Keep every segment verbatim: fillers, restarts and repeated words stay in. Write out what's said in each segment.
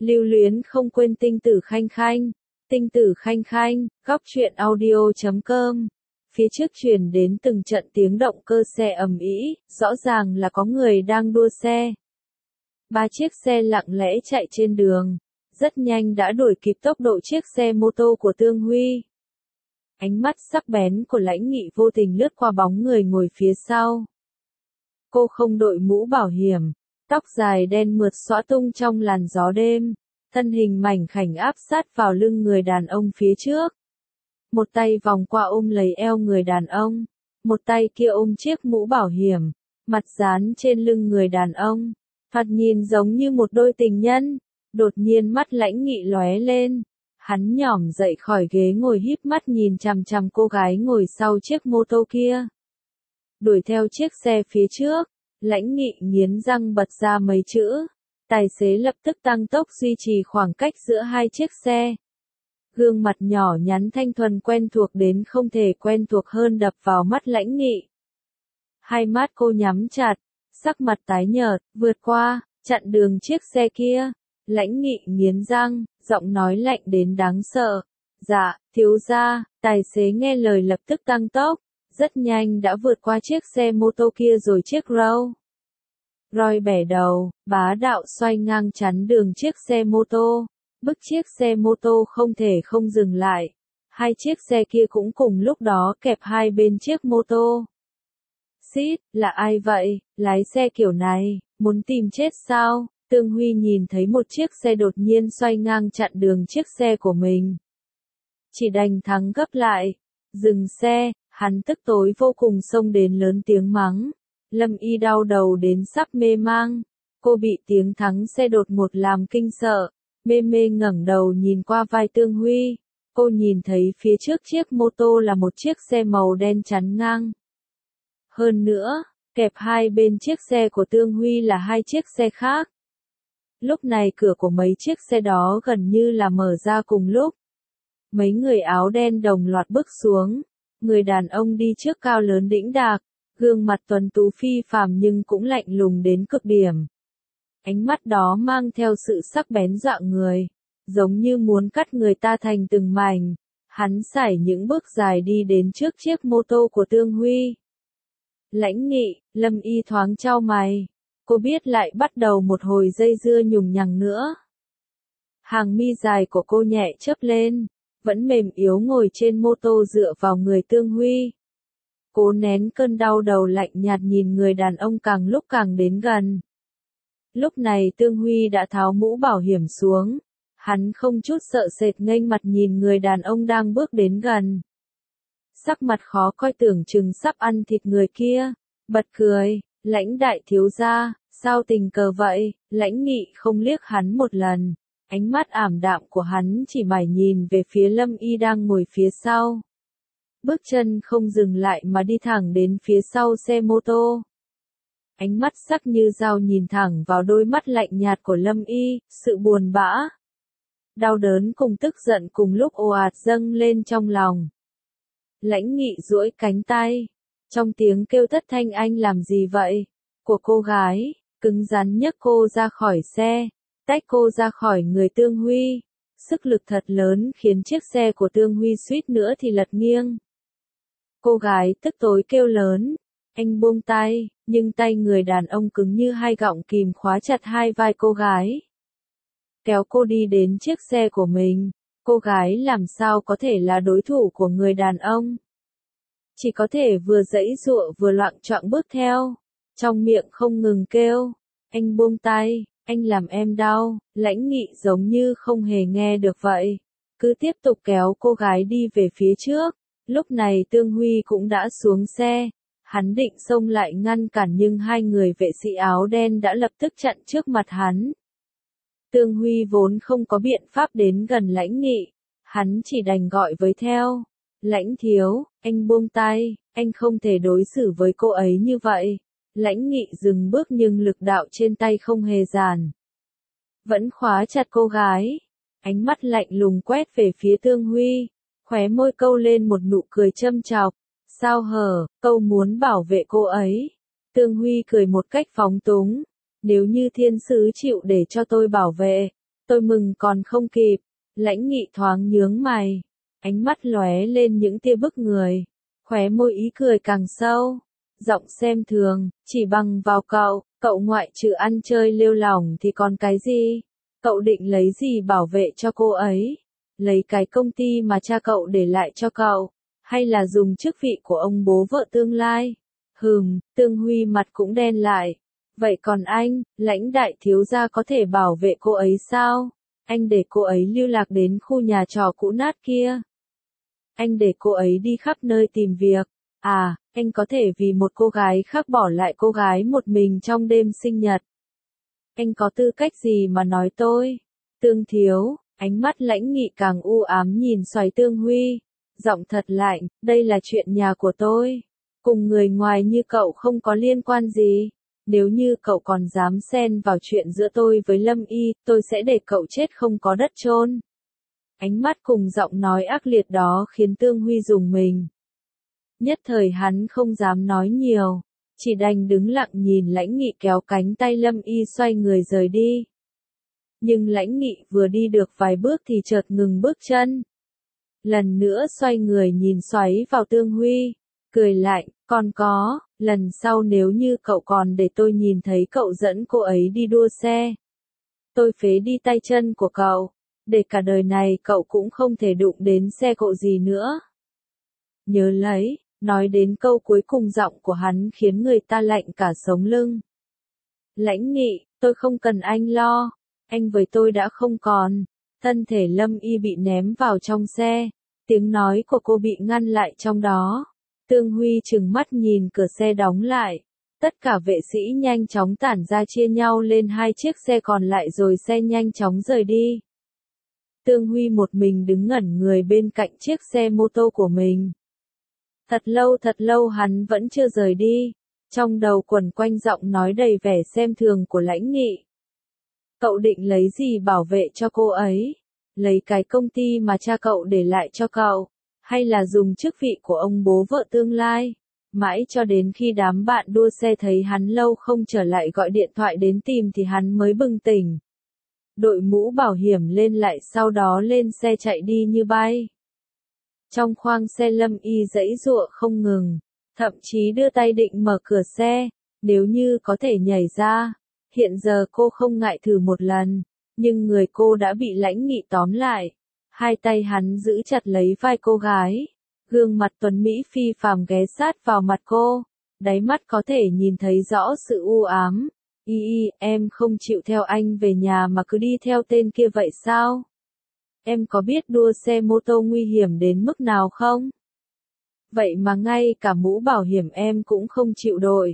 Lưu luyến không quên tinh tử khanh khanh, tinh tử khanh khanh, góc truyện audio chấm com. Phía trước truyền đến từng trận tiếng động cơ xe ầm ĩ, rõ ràng là có người đang đua xe. Ba chiếc xe lặng lẽ chạy trên đường, rất nhanh đã đuổi kịp tốc độ chiếc xe mô tô của Tương Huy. Ánh mắt sắc bén của Lãnh Nghị vô tình lướt qua bóng người ngồi phía sau. Cô không đội mũ bảo hiểm, tóc dài đen mượt xõa tung trong làn gió đêm, thân hình mảnh khảnh áp sát vào lưng người đàn ông phía trước. Một tay vòng qua ôm lấy eo người đàn ông, một tay kia ôm chiếc mũ bảo hiểm, mặt dán trên lưng người đàn ông, thoạt nhìn giống như một đôi tình nhân. Đột nhiên mắt Lãnh Nghị lóe lên, hắn nhỏm dậy khỏi ghế ngồi híp mắt nhìn chằm chằm cô gái ngồi sau chiếc mô tô kia. Đuổi theo chiếc xe phía trước, Lãnh Nghị nghiến răng bật ra mấy chữ. Tài xế lập tức tăng tốc duy trì khoảng cách giữa hai chiếc xe. Gương mặt nhỏ nhắn thanh thuần quen thuộc đến không thể quen thuộc hơn đập vào mắt Lãnh Nghị. Hai mắt cô nhắm chặt, sắc mặt tái nhợt, vượt qua, chặn đường chiếc xe kia. Lãnh Nghị nghiến răng, giọng nói lạnh đến đáng sợ. Dạ, thiếu gia. Tài xế nghe lời lập tức tăng tốc, rất nhanh đã vượt qua chiếc xe mô tô kia rồi chiếc Rolls Royce bẻ đầu, bá đạo xoay ngang chắn đường chiếc xe mô tô, bức chiếc xe mô tô không thể không dừng lại. Hai chiếc xe kia cũng cùng lúc đó kẹp hai bên chiếc mô tô. Xít, là ai vậy, lái xe kiểu này, muốn tìm chết sao? Tương Huy nhìn thấy một chiếc xe đột nhiên xoay ngang chặn đường chiếc xe của mình. Chỉ đành thắng gấp lại, dừng xe, hắn tức tối vô cùng xông đến lớn tiếng mắng. Lâm Y đau đầu đến sắp mê mang, cô bị tiếng thắng xe đột ngột làm kinh sợ, mê mê ngẩng đầu nhìn qua vai Tương Huy, cô nhìn thấy phía trước chiếc mô tô là một chiếc xe màu đen chắn ngang. Hơn nữa, kẹp hai bên chiếc xe của Tương Huy là hai chiếc xe khác. Lúc này cửa của mấy chiếc xe đó gần như là mở ra cùng lúc. Mấy người áo đen đồng loạt bước xuống, người đàn ông đi trước cao lớn đĩnh đạc, gương mặt tuấn tú phi phàm nhưng cũng lạnh lùng đến cực điểm. Ánh mắt đó mang theo sự sắc bén dọa người, giống như muốn cắt người ta thành từng mảnh. Hắn sải những bước dài đi đến trước chiếc mô tô của Tương Huy. Lãnh Nghị, Lâm Y thoáng chau mày. Cô biết lại bắt đầu một hồi dây dưa nhùng nhằng nữa. Hàng mi dài của cô nhẹ chớp lên, vẫn mềm yếu ngồi trên mô tô dựa vào người Tương Huy. Cố nén cơn đau đầu lạnh nhạt nhìn người đàn ông càng lúc càng đến gần. Lúc này Tương Huy đã tháo mũ bảo hiểm xuống, hắn không chút sợ sệt nghênh mặt nhìn người đàn ông đang bước đến gần. Sắc mặt khó coi tưởng chừng sắp ăn thịt người kia, bật cười, Lãnh đại thiếu gia, sao tình cờ vậy? Lãnh Nghị không liếc hắn một lần, ánh mắt ảm đạm của hắn chỉ mải nhìn về phía Lâm Y đang ngồi phía sau. Bước chân không dừng lại mà đi thẳng đến phía sau xe mô tô. Ánh mắt sắc như dao nhìn thẳng vào đôi mắt lạnh nhạt của Lâm Y, sự buồn bã, đau đớn cùng tức giận cùng lúc ồ ạt dâng lên trong lòng. Lãnh Nghị duỗi cánh tay, trong tiếng kêu thất thanh anh làm gì vậy? Của cô gái, cứng rắn nhấc cô ra khỏi xe, tách cô ra khỏi người Tương Huy. Sức lực thật lớn khiến chiếc xe của Tương Huy suýt nữa thì lật nghiêng. Cô gái tức tối kêu lớn, anh buông tay, nhưng tay người đàn ông cứng như hai gọng kìm khóa chặt hai vai cô gái. Kéo cô đi đến chiếc xe của mình, cô gái làm sao có thể là đối thủ của người đàn ông. Chỉ có thể vừa giãy giụa vừa loạng choạng bước theo, trong miệng không ngừng kêu, anh buông tay, anh làm em đau. Lãnh Nghị giống như không hề nghe được vậy, cứ tiếp tục kéo cô gái đi về phía trước. Lúc này Tương Huy cũng đã xuống xe, hắn định xông lại ngăn cản nhưng hai người vệ sĩ áo đen đã lập tức chặn trước mặt hắn. Tương Huy vốn không có biện pháp đến gần Lãnh Nghị, hắn chỉ đành gọi với theo. Lãnh thiếu, anh buông tay, anh không thể đối xử với cô ấy như vậy. Lãnh Nghị dừng bước nhưng lực đạo trên tay không hề giảm. Vẫn khóa chặt cô gái, ánh mắt lạnh lùng quét về phía Tương Huy, khóe môi câu lên một nụ cười châm chọc. Sao hở, câu muốn bảo vệ cô ấy. Tương Huy cười một cách phóng túng. Nếu như thiên sứ chịu để cho tôi bảo vệ, Tôi mừng còn không kịp. Lãnh Nghị thoáng nhướng mày, ánh mắt lóe lên những tia bức người, khóe môi ý cười càng sâu, giọng xem thường, chỉ bằng vào cậu, cậu ngoại trừ ăn chơi lêu lỏng thì còn cái gì? Cậu định lấy gì bảo vệ cho cô ấy? Lấy cái công ty mà cha cậu để lại cho cậu, hay là dùng chức vị của ông bố vợ tương lai? Hừm, Tương Huy mặt cũng đen lại. Vậy còn anh, Lãnh đại thiếu gia có thể bảo vệ cô ấy sao? Anh để cô ấy lưu lạc đến khu nhà trọ cũ nát kia. Anh để cô ấy đi khắp nơi tìm việc. À, anh có thể vì một cô gái khác bỏ lại cô gái một mình trong đêm sinh nhật. Anh có tư cách gì mà nói tôi? Tương thiếu, ánh mắt Lãnh Nghị càng u ám nhìn xoáy Tương Huy. Giọng thật lạnh, đây là chuyện nhà của tôi. Cùng người ngoài như cậu không có liên quan gì. Nếu như cậu còn dám xen vào chuyện giữa tôi với Lâm Y, tôi sẽ để cậu chết không có đất chôn. Ánh mắt cùng giọng nói ác liệt đó khiến Tương Huy rùng mình. Nhất thời hắn không dám nói nhiều, chỉ đành đứng lặng nhìn Lãnh Nghị kéo cánh tay Lâm Y xoay người rời đi. Nhưng Lãnh Nghị vừa đi được vài bước thì chợt ngừng bước chân. Lần nữa xoay người nhìn xoáy vào Tương Huy, cười lạnh, còn có, lần sau nếu như cậu còn để tôi nhìn thấy cậu dẫn cô ấy đi đua xe, tôi phế đi tay chân của cậu, để cả đời này cậu cũng không thể đụng đến xe cộ gì nữa. Nhớ lấy, nói đến câu cuối cùng giọng của hắn khiến người ta lạnh cả sống lưng. Lãnh Nghị, tôi không cần anh lo, anh với tôi đã không còn. Thân thể Lâm Y bị ném vào trong xe, tiếng nói của cô bị ngăn lại trong đó. Tương Huy trừng mắt nhìn cửa xe đóng lại. Tất cả vệ sĩ nhanh chóng tản ra chia nhau lên hai chiếc xe còn lại rồi xe nhanh chóng rời đi. Tương Huy một mình đứng ngẩn người bên cạnh chiếc xe mô tô của mình. Thật lâu thật lâu hắn vẫn chưa rời đi. Trong đầu quẩn quanh giọng nói đầy vẻ xem thường của Lãnh Nghị. Cậu định lấy gì bảo vệ cho cô ấy? Lấy cái công ty mà cha cậu để lại cho cậu? Hay là dùng chức vị của ông bố vợ tương lai? Mãi cho đến khi đám bạn đua xe thấy hắn lâu không trở lại gọi điện thoại đến tìm thì hắn mới bừng tỉnh. Đội mũ bảo hiểm lên lại sau đó lên xe chạy đi như bay. Trong khoang xe Lâm Y giãy giụa không ngừng, thậm chí đưa tay định mở cửa xe, nếu như có thể nhảy ra. Hiện giờ cô không ngại thử một lần, nhưng người cô đã bị Lãnh Nghị tóm lại. Hai tay hắn giữ chặt lấy vai cô gái, gương mặt tuấn Mỹ phi phàm ghé sát vào mặt cô, đáy mắt có thể nhìn thấy rõ sự u ám. Y y, em không chịu theo anh về nhà mà cứ đi theo tên kia vậy sao? Em có biết đua xe mô tô nguy hiểm đến mức nào không? Vậy mà ngay cả mũ bảo hiểm em cũng không chịu đội.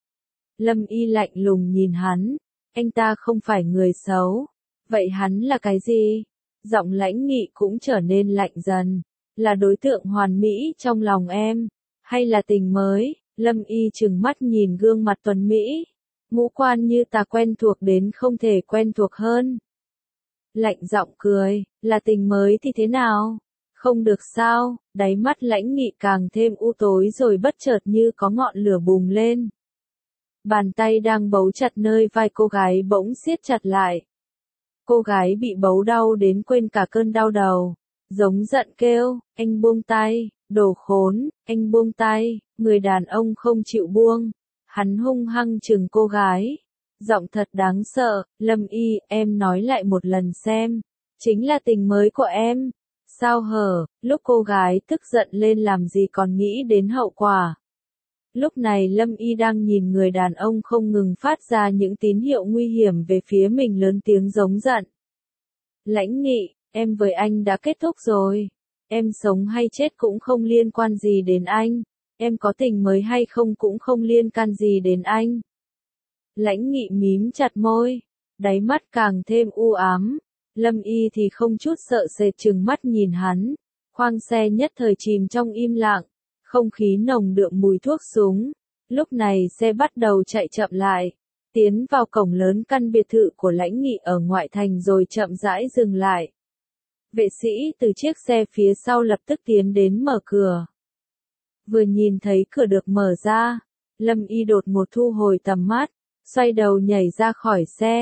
Lâm Y lạnh lùng nhìn hắn, anh ta không phải người xấu. Vậy hắn là cái gì? Giọng Lãnh Nghị cũng trở nên lạnh dần. Là đối tượng hoàn mỹ trong lòng em, hay là tình mới? Lâm Y trừng mắt nhìn gương mặt tuấn Mỹ, ngũ quan như ta quen thuộc đến không thể quen thuộc hơn. Lạnh giọng cười, là tình mới thì thế nào? Không được sao? Đáy mắt Lãnh Nghị càng thêm u tối rồi bất chợt như có ngọn lửa bùng lên. Bàn tay đang bấu chặt nơi vai cô gái bỗng siết chặt lại. Cô gái bị bấu đau đến quên cả cơn đau đầu, giống giận kêu, anh buông tay, đồ khốn, anh buông tay. Người đàn ông không chịu buông, hắn hung hăng chừng cô gái, giọng thật đáng sợ, Lâm Y, em nói lại một lần xem, chính là tình mới của em. Sao hở? Lúc cô gái tức giận lên làm gì còn nghĩ đến hậu quả. Lúc này Lâm Y đang nhìn người đàn ông không ngừng phát ra những tín hiệu nguy hiểm về phía mình lớn tiếng giống giận. Lãnh Nghị, em với anh đã kết thúc rồi. Em sống hay chết cũng không liên quan gì đến anh. Em có tình mới hay không cũng không liên can gì đến anh. Lãnh Nghị mím chặt môi, đáy mắt càng thêm u ám. Lâm Y thì không chút sợ sệt trừng mắt nhìn hắn. Khoang xe nhất thời chìm trong im lặng. Không khí nồng đượm mùi thuốc súng. Lúc này xe bắt đầu chạy chậm lại, tiến vào cổng lớn căn biệt thự của Lãnh Nghị ở ngoại thành rồi chậm rãi dừng lại. Vệ sĩ từ chiếc xe phía sau lập tức tiến đến mở cửa. Vừa nhìn thấy cửa được mở ra, Lâm Y đột ngột thu hồi tầm mắt, xoay đầu nhảy ra khỏi xe,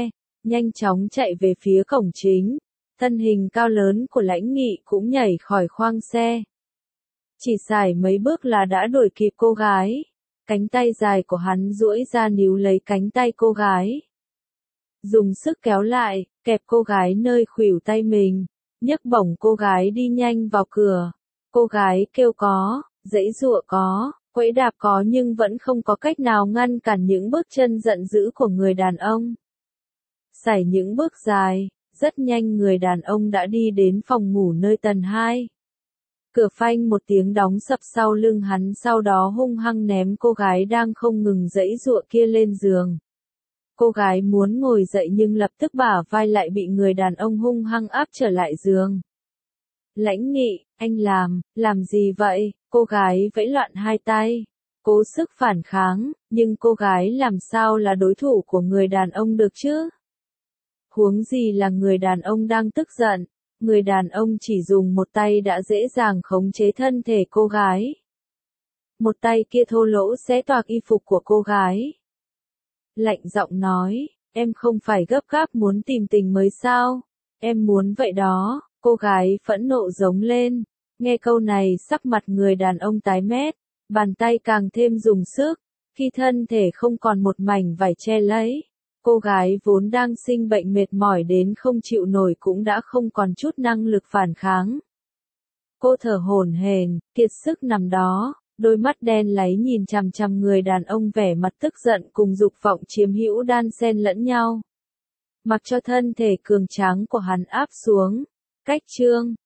nhanh chóng chạy về phía cổng chính. Thân hình cao lớn của Lãnh Nghị cũng nhảy khỏi khoang xe. Chỉ xài mấy bước là đã đuổi kịp cô gái. Cánh tay dài của hắn duỗi ra níu lấy cánh tay cô gái. Dùng sức kéo lại, kẹp cô gái nơi khuỷu tay mình, nhấc bổng cô gái đi nhanh vào cửa. Cô gái kêu có, giãy giụa có, quẫy đạp có nhưng vẫn không có cách nào ngăn cản những bước chân giận dữ của người đàn ông. Sải những bước dài, rất nhanh người đàn ông đã đi đến phòng ngủ nơi tầng hai. Cửa phanh một tiếng đóng sập sau lưng hắn, sau đó hung hăng ném cô gái đang không ngừng giãy giụa kia lên giường. Cô gái muốn ngồi dậy nhưng lập tức bả vai lại bị người đàn ông hung hăng áp trở lại giường. Lãnh Nghị, anh làm, làm gì vậy? Cô gái vẫy loạn hai tay, cố sức phản kháng, nhưng cô gái làm sao là đối thủ của người đàn ông được chứ? Huống gì là người đàn ông đang tức giận, người đàn ông chỉ dùng một tay đã dễ dàng khống chế thân thể cô gái. Một tay kia thô lỗ xé toạc y phục của cô gái. Lạnh giọng nói, em không phải gấp gáp muốn tìm tình mới sao? Em muốn vậy đó, cô gái phẫn nộ giống lên. Nghe câu này sắc mặt người đàn ông tái mét, bàn tay càng thêm dùng sức, khi thân thể không còn một mảnh vải che lấy. Cô gái vốn đang sinh bệnh mệt mỏi đến không chịu nổi cũng đã không còn chút năng lực phản kháng. Cô thở hổn hển, kiệt sức nằm đó, đôi mắt đen láy nhìn chằm chằm người đàn ông, vẻ mặt tức giận cùng dục vọng chiếm hữu đan xen lẫn nhau. Mặc cho thân thể cường tráng của hắn áp xuống. Cách chương